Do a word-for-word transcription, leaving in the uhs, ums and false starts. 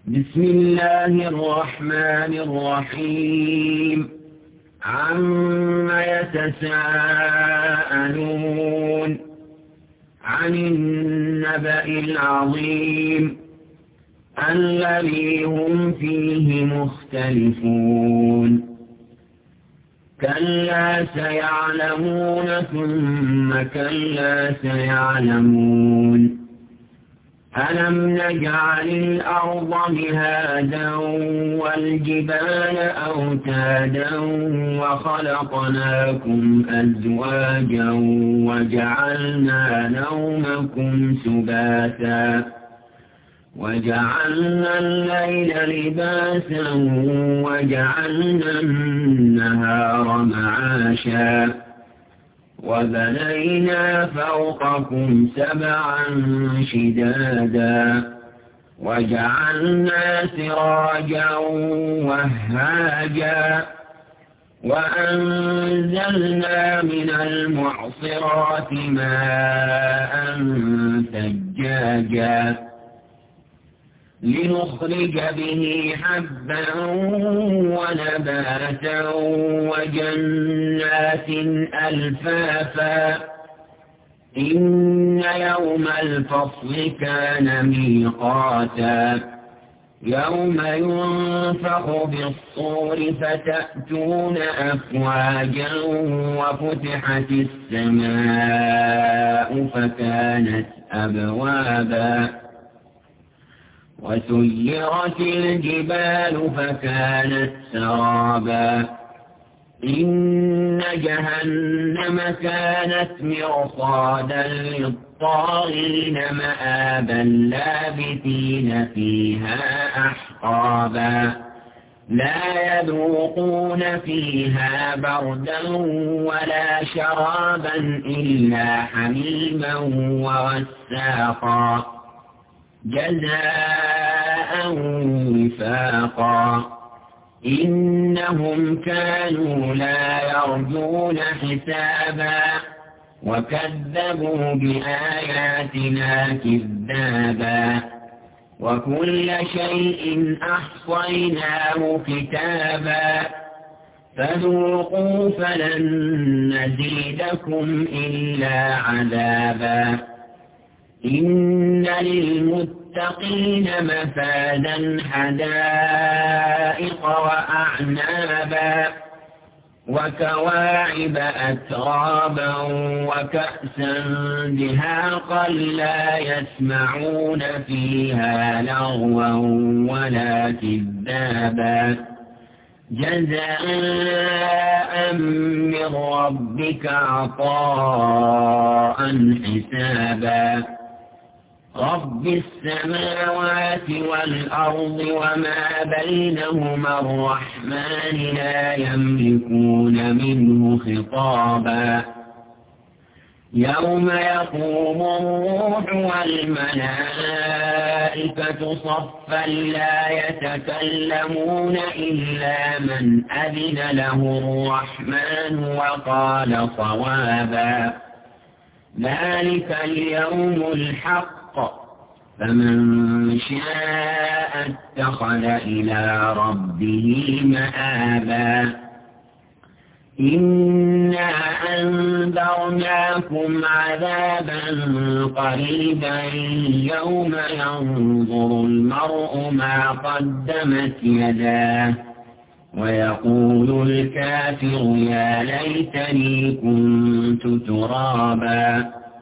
بسم الله الرحمن الرحيم عم يتساءلون عن النبأ العظيم الذي هم فيه مختلفون كلا سيعلمون ثم كلا سيعلمون ألم نجعل الأرض مهادا والجبال أوتادا وخلقناكم أزواجا وجعلنا نومكم سباتا وجعلنا الليل لباسا وجعلنا النهار معاشا وبنينا فوقكم سبعا شدادا وجعلنا سراجا وهاجا وأنزلنا من المعصرات ماء ثجاجا لنخرج به حبا ونباتا وجنات ألفافا إن يوم الفصل كان ميقاتا يوم ينفخ بالصور فتأتون أفواجا وفتحت السماء فكانت أبوابا وسيرت الجبال فكانت سرابا إن جهنم كانت مرصادا للطاغين مآبا لابثين فيها أحقابا لا يذوقون فيها بردا ولا شرابا إلا حميما وغساقا جزاء وفاقا إنهم كانوا لا يرجون حسابا وكذبوا بآياتنا كذابا وكل شيء أحصيناه كتابا فذوقوا فلن نزيدكم إلا عذابا إن للمتقين مفازا حدائق وأعنابا وكواعب أترابا وكأسا دهاقا لا يسمعون فيها لغوا ولا كذابا جزاء من ربك عطاء حسابا رب السماوات والأرض وما بينهما الرحمن لا يملكون منه خطابا يوم يقوم الروح والملائكة صفا لا يتكلمون إلا من أذن له الرحمن وقال صوابا ذلك اليوم الحق فمن شاء اتخذ إلى ربه مآبا إنا أنذرناكم عذابا قريبا يوم ينظر المرء ما قدمت يداه ويقول الكافر يا ليتني كنت ترابا